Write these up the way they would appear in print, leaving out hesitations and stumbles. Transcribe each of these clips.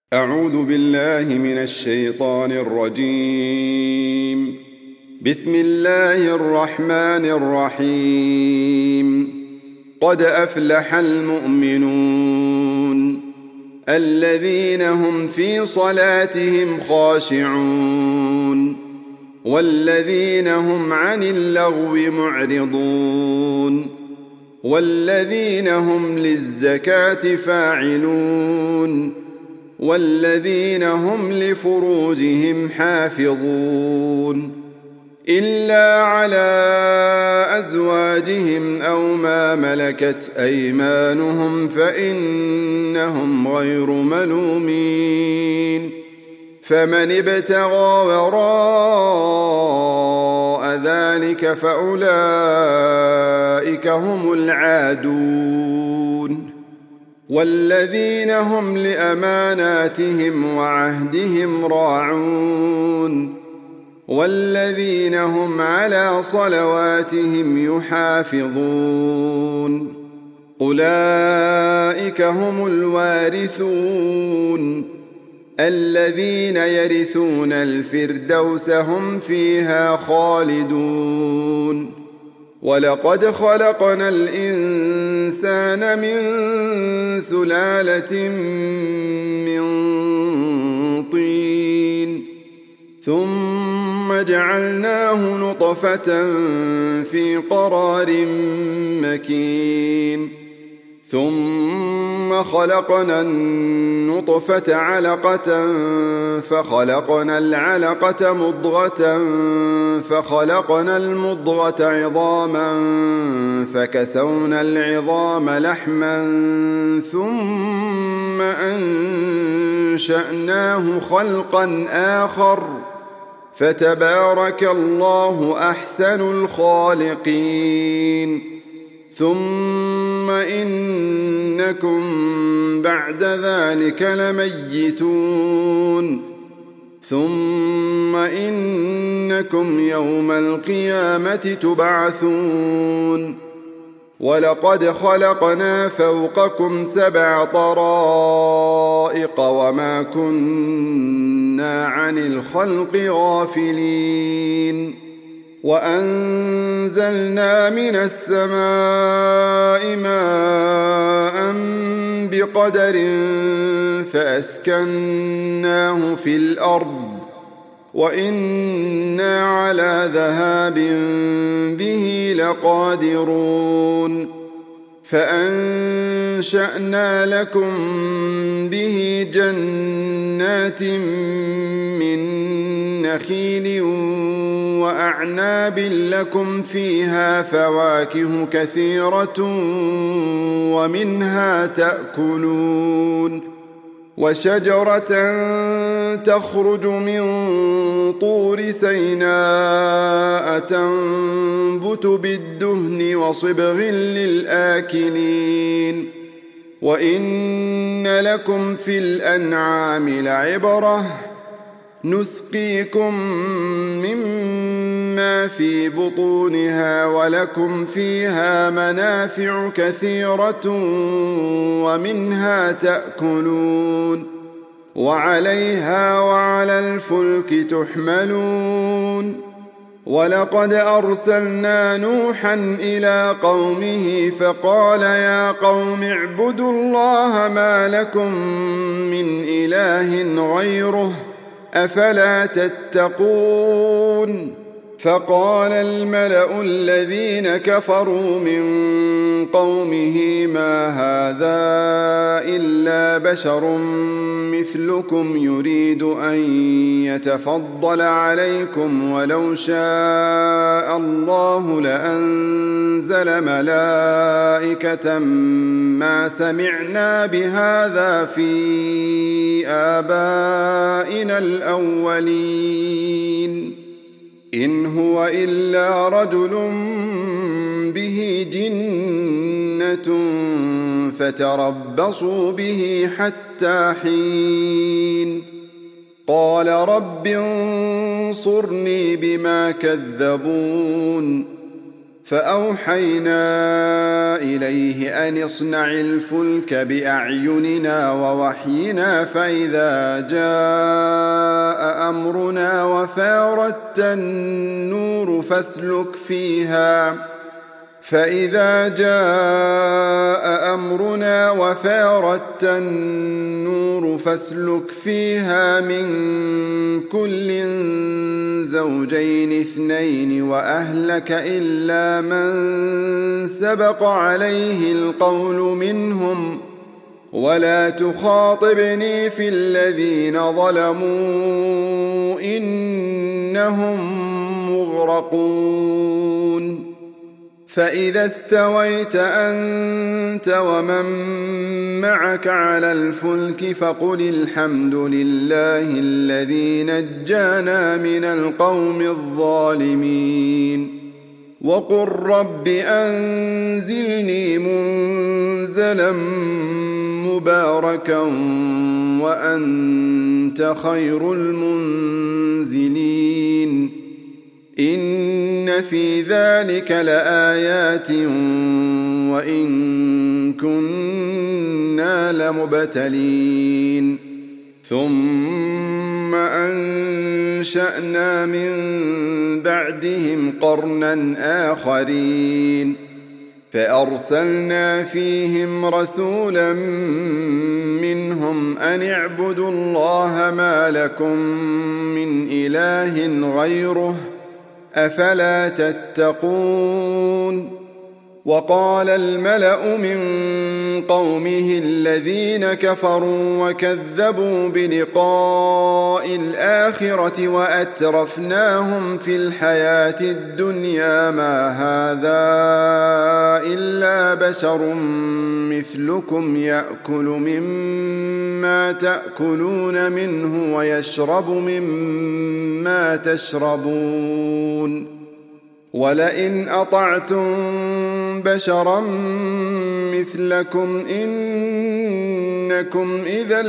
أعوذ بالله من الشيطان الرجيم. بسم الله الرحمن الرحيم. قد أفلح المؤمنون الذين هم في صلاتهم خاشعون والذين هم عن اللغو معرضون والذين هم للزكاة فاعلون والذين هم لفروجهم حافظون إلا على أزواجهم أو ما ملكت أيمانهم فإنهم غير ملومين. فمن ابتغى وراء ذلك فأولئك هم العادون والذين هم لأماناتهم وعهدهم راعون والذين هم على صلواتهم يحافظون. أولئك هم الوارثون الذين يرثون الفردوس هم فيها خالدون. ولقد خلقنا الإنسان من سلالة من طين ثم جعلناه نطفة في قرار مكين ثم خلقنا النطفة علقة فخلقنا العلقة مضغة فخلقنا المضغة عظاما فكسونا العظام لحما ثم أنشأناه خلقا آخر فتبارك الله أحسن الخالقين. ثم إنكم بعد ذلك لميتون ثم إنكم يوم القيامة تبعثون. ولقد خلقنا فوقكم 7 طرائق وما كنا عن الخلق غافلين. وأنزلنا من السماء ماء بقدر فأسكناه في الأرض وإنا على ذهاب به لقادرون. فأنشأنا لكم به جنات من نخيل وأعناب لكم فيها فواكه كثيرة ومنها تأكلون. وشجرة تخرج من طور سيناء تنبت بالدهن وصبغ للآكلين. وإن لكم في الأنعام لعبرة نسقيكم مما في بطونها ولكم فيها منافع كثيرة ومنها تأكلون وعليها وعلى الفلك تحملون. ولقد أرسلنا نوحا إلى قومه فقال يا قوم اعبدوا الله ما لكم من إله غيره أفلا تتقون. فقال الملأ الذين كفروا من قومه ما هذا إلا بشر مثلكم يريد أن يتفضل عليكم ولو شاء الله لأنزل ملائكة ما سمعنا بهذا في آبائنا الأولين إن هو إلا رجل به جنة فتربصوا به حتى حين. قال رب انصرني بما كذبون فأوحينا إليه أن اصنع الفلك بأعيننا ووحينا فإذا جاء أمرنا وفارت النور فاسلك فيها من كل زوجين اثنين وأهلك إلا من سبق عليه القول منهم ولا تخاطبني في الذين ظلموا إنهم مغرقون فإذا استويت أنت ومن معك على الفلك فقل الحمد لله الذي نجانا من القوم الظالمين وقل رب أنزلني منزلا مباركا وأنت خير المنزلين إن في ذلك لآيات وإن كنا لمبتلين ثم أنشأنا من بعدهم قرنا آخرين فأرسلنا فيهم رسولا منهم أن اعبدوا الله ما لكم من إله غيره أفلا تتقون وقال الملأ من قومه الذين كفروا وكذبوا بلقاء الآخرة وأترفناهم في الحياة الدنيا ما هذا إلا بشر مثلكم يأكل مما تأكلون منه ويشرب مما تشربون ولئن أطعتم بشرا مثلكم إنكم إذا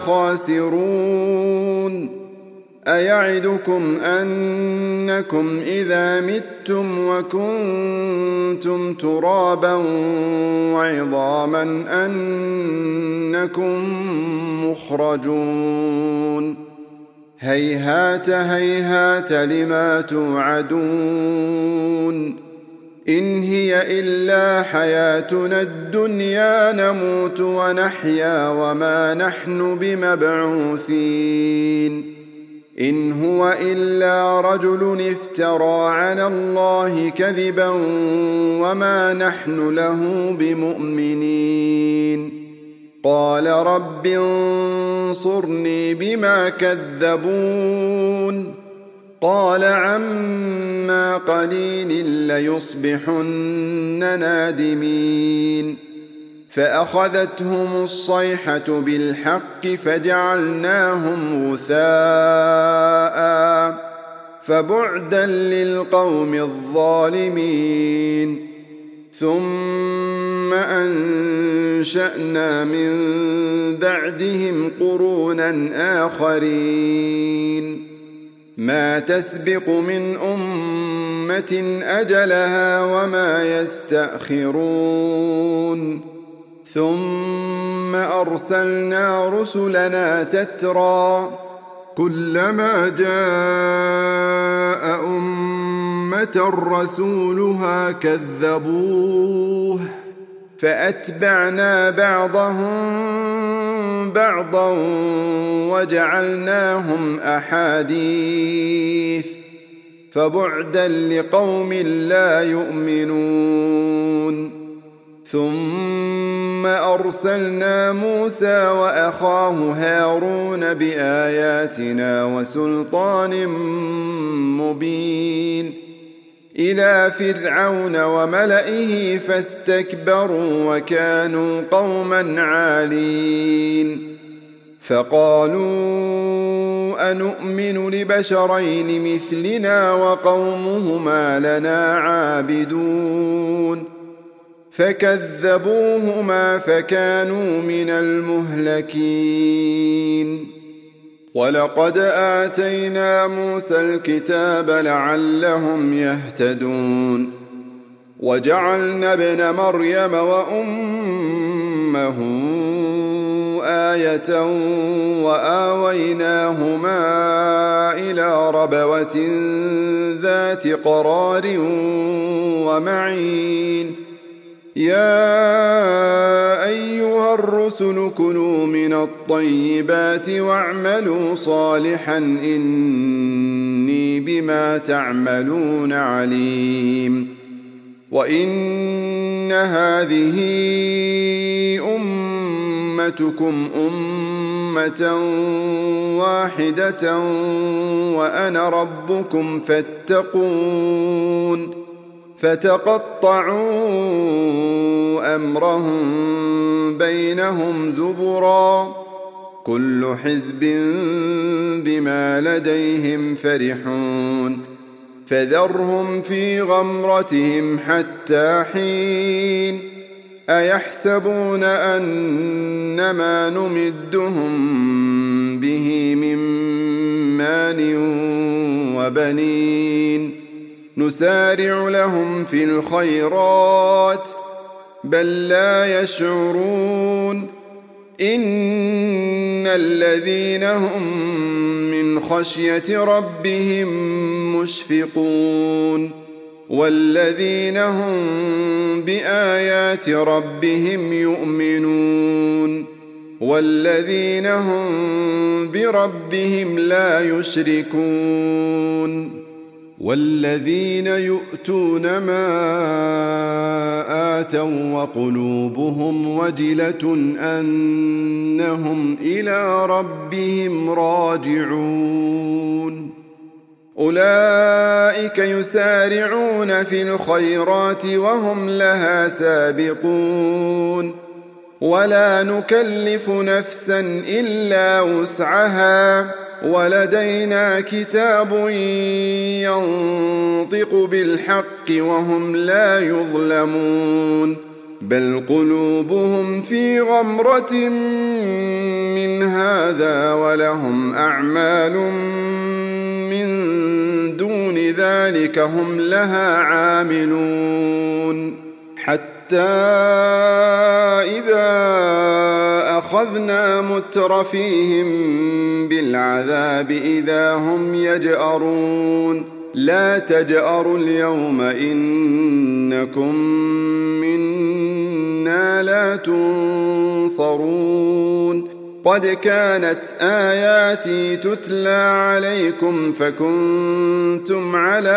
لخاسرون أيعدكم أنكم إذا متم وكنتم ترابا وعظاما أنكم مخرجون هيهات هيهات لما توعدون إن هي إلا حياتنا الدنيا نموت ونحيا وما نحن بمبعوثين إن هو إلا رجل افترى على الله كذبا وما نحن له بمؤمنين قال رب انصرني بما كذبون قال عما قليل ليصبحن نادمين فأخذتهم الصيحة بالحق فجعلناهم غثاء فبعدا للقوم الظالمين ثم أنشأنا من بعدهم قرونا آخرين ما تسبق من أمة أجلها وما يستأخرون ثم أرسلنا رسلنا تترى كلما جاء أمة رسولها كذبوه فأتبعنا بعضهم بعضا وجعلناهم أحاديث فبعدا لقوم لا يؤمنون ثم أرسلنا موسى وأخاه هارون بآياتنا وسلطان مبين إلى فرعون وملئه فاستكبروا وكانوا قوما عالين فقالوا أنؤمن لبشرين مثلنا وقومهما لنا عابدون فكذبوهما فكانوا من المهلكين ولقد آتينا موسى الكتاب لعلهم يهتدون وجعلنا ابن مريم وأمه آية وآويناهما إلى ربوة ذات قرار ومعين يا أيها الرسل كلوا من الطيبات واعملوا صالحا إني بما تعملون عليم وإن هذه أمتكم أمة واحدة وأنا ربكم فاتقون فتقطعوا أمرهم بينهم زبرا كل حزب بما لديهم فرحون فذرهم في غمرتهم حتى حين أيحسبون أنما نمدهم به من مال وبنين نسارع لهم في الخيرات بل لا يشعرون إن الذين هم من خشية ربهم مشفقون والذين هم بآيات ربهم يؤمنون والذين هم بربهم لا يشركون والذين يؤتون ما آتوا وقلوبهم وجلة أنهم إلى ربهم راجعون أولئك يسارعون في الخيرات وهم لها سابقون ولا نكلف نفسا إلا وسعها ولدينا كتاب ينطق بالحق وهم لا يظلمون بل قلوبهم في غمرة من هذا ولهم أعمال من دون ذلك هم لها عاملون حتى إذا أخذنا مترفيهم بالعذاب إذا هم يجأرون لا تجأروا اليوم إنكم منا لا تنصرون قد كانت آياتي تتلى عليكم فكنتم على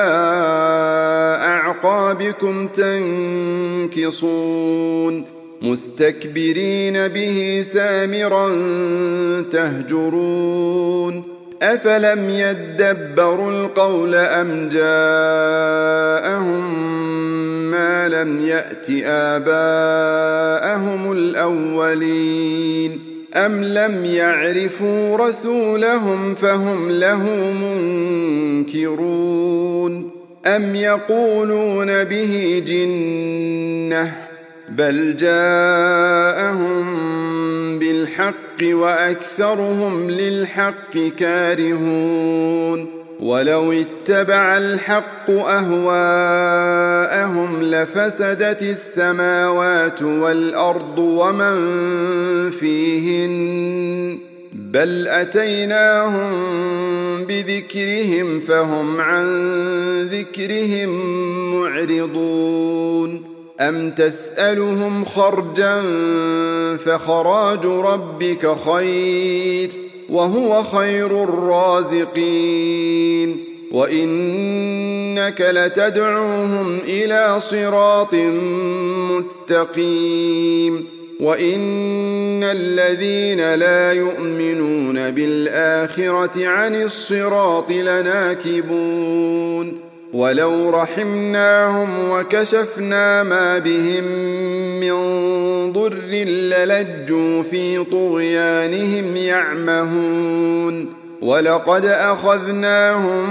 أعقابكم تنكصون مستكبرين به سامرا تهجرون أفلم يدبروا القول أم جاءهم ما لم يأت آباءهم الأولين أم لم يعرفوا رسولهم فهم له منكرون أم يقولون به جنة بل جاءهم بالحق وأكثرهم للحق كارهون ولو اتبع الحق أهواءهم لفسدت السماوات والأرض ومن فيهن بل أتيناهم بذكرهم فهم عن ذكرهم معرضون أم تسألهم خرجا فخراج ربك خير وهو خير الرازقين وإنك لتدعوهم إلى صراط مستقيم وإن الذين لا يؤمنون بالآخرة عن الصراط لناكبون ولو رحمناهم وكشفنا ما بهم من ضر للجوا في طغيانهم يعمهون ولقد أخذناهم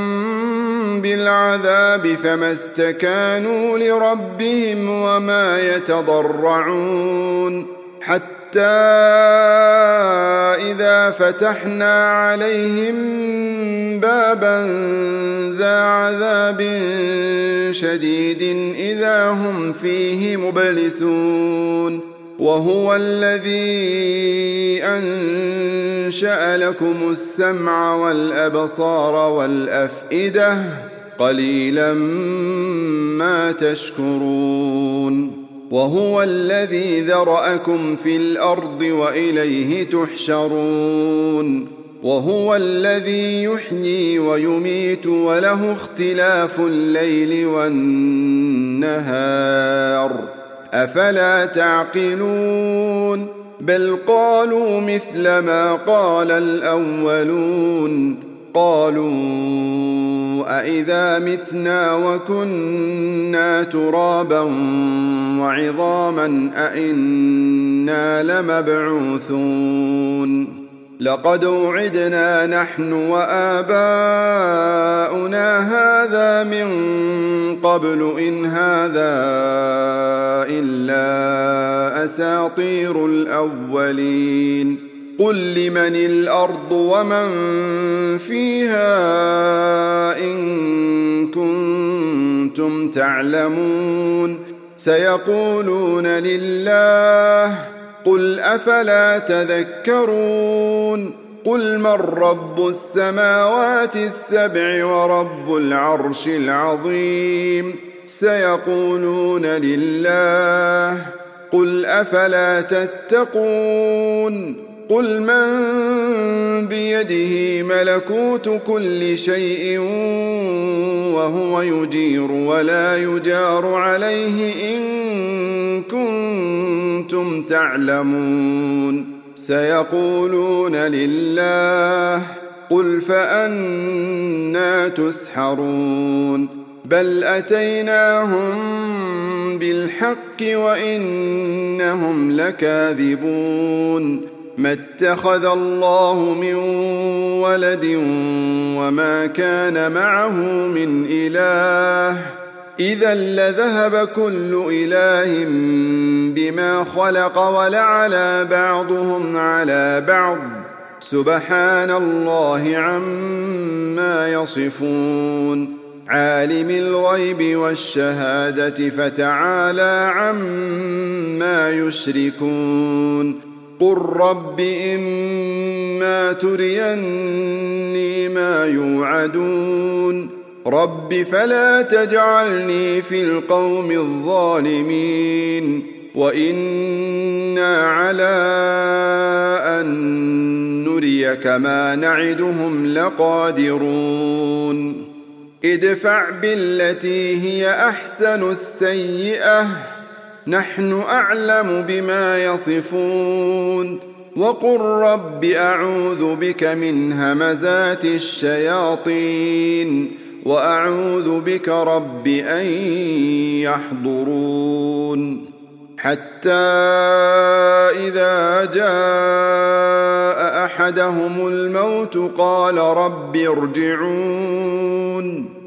بالعذاب فما استكانوا لربهم وما يتضرعون حتى إذا فتحنا عليهم بابا ذا عذاب شديد إذا هم فيه مبلسون وهو الذي أنشأ لكم السمع والأبصار والأفئدة قليلا ما تشكرون وهو الذي ذرأكم في الأرض وإليه تحشرون وهو الذي يحيي ويميت وله اختلاف الليل والنهار أفلا تعقلون بل قالوا مثل ما قال الأولون قالوا أإذا متنا وكنا ترابا وعظاما أإنا لمبعوثون لقد وعدنا نحن وآباؤنا هذا من قبل إن هذا إلا أساطير الأولين قل لمن الأرض ومن فيها إن كنتم تعلمون سيقولون لله قل أفلا تذكرون قل من رب السماوات السبع ورب العرش العظيم سيقولون لله قل أفلا تتقون قل من بيده ملكوت كل شيء وهو يجير ولا يجار عليه إن كنتم تعلمون سيقولون لله قل فأنى تسحرون بل أتيناهم بالحق وإنهم لكاذبون ما اتخذ الله من ولد وما كان معه من إله إذا لذهب كل إله بما خلق ولعلى بعضهم على بعض سبحان الله عما يصفون عالم الغيب والشهادة فتعالى عما يشركون قل رب إما تريني ما يوعدون رب فلا تجعلني في القوم الظالمين وإنا على أن نريك ما نعدهم لقادرون ادفع بالتي هي أحسن السيئة نحن أعلم بما يصفون وقل رب أعوذ بك من همزات الشياطين وأعوذ بك رب أن يحضرون حتى إذا جاء أحدهم الموت قال رب ارجعون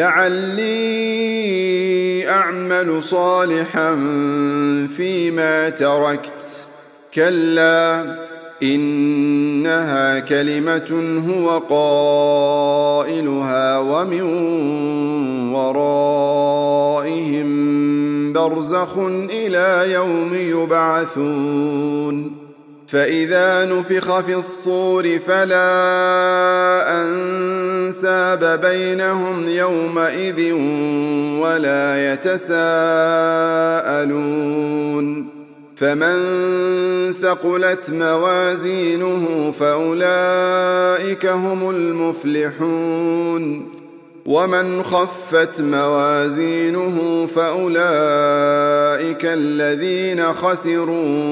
لعلي أعمل صالحا فيما تركت كلا إنها كلمة هو قائلها ومن ورائهم برزخ إلى يوم يبعثون فإذا نفخ في الصور فلا أنساب بينهم يومئذ ولا يتساءلون فمن ثقلت موازينه فأولئك هم المفلحون ومن خفت موازينه فأولئك الذين خسروا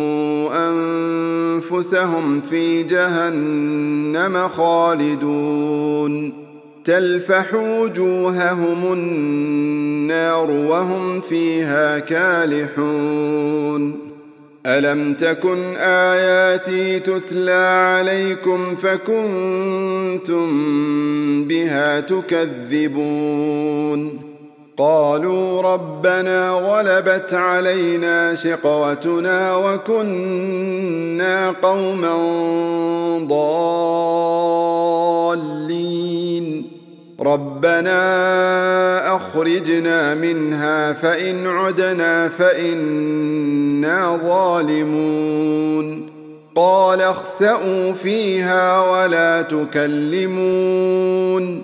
أنفسهم في جهنم خالدون تلفح وجوههم النار وهم فيها كالحون ألم تكن آياتي تتلى عليكم فكنتم بها تكذبون قالوا ربنا غلبت علينا شقوتنا وكنا قوما ضالين ربنا أخرجنا منها فإن عدنا فإنا ظالمون قال اخسئوا فيها ولا تكلمون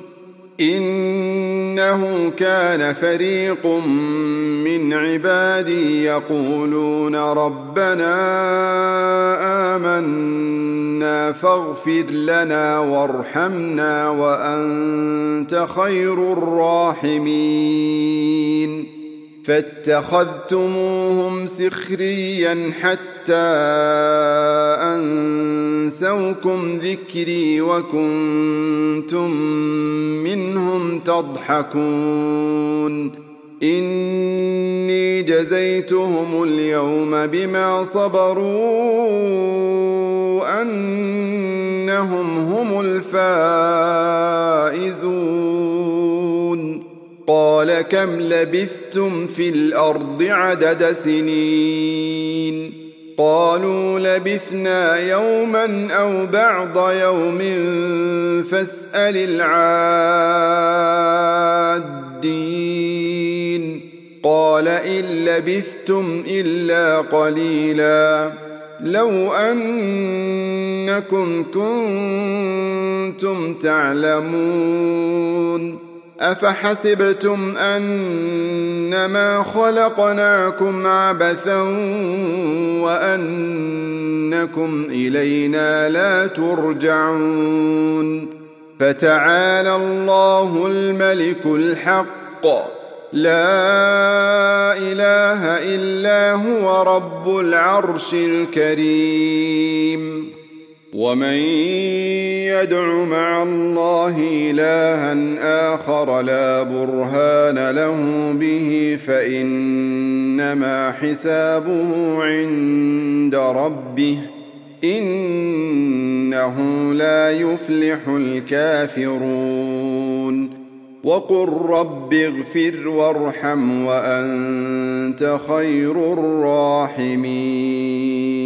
إنه كان فريق من عبادي يقولون ربنا آمنا فاغفر لنا وارحمنا وأنت خير الراحمين فاتخذتموهم سخريا حتى أنسوكم ذكري وكنتم منهم تضحكون إني جزيتهم اليوم بما صبروا أنهم هم الفائزون قال كم لبثتم في الأرض عدد سنين قالوا لبثنا يوما أو بعض يوم فاسأل العادين قال إن لبثتم إلا قليلا لو أنكم كنتم تعلمون أفحسبتم أنما خلقناكم عبثا وأنكم إلينا لا ترجعون فتعالى الله الملك الحق لا إله إلا هو رب العرش الكريم ومن يدع مع الله إلها آخر لا برهان له به فإنما حسابه عند ربه إنه لا يفلح الكافرون وقل رب اغفر وارحم وأنت خير الراحمين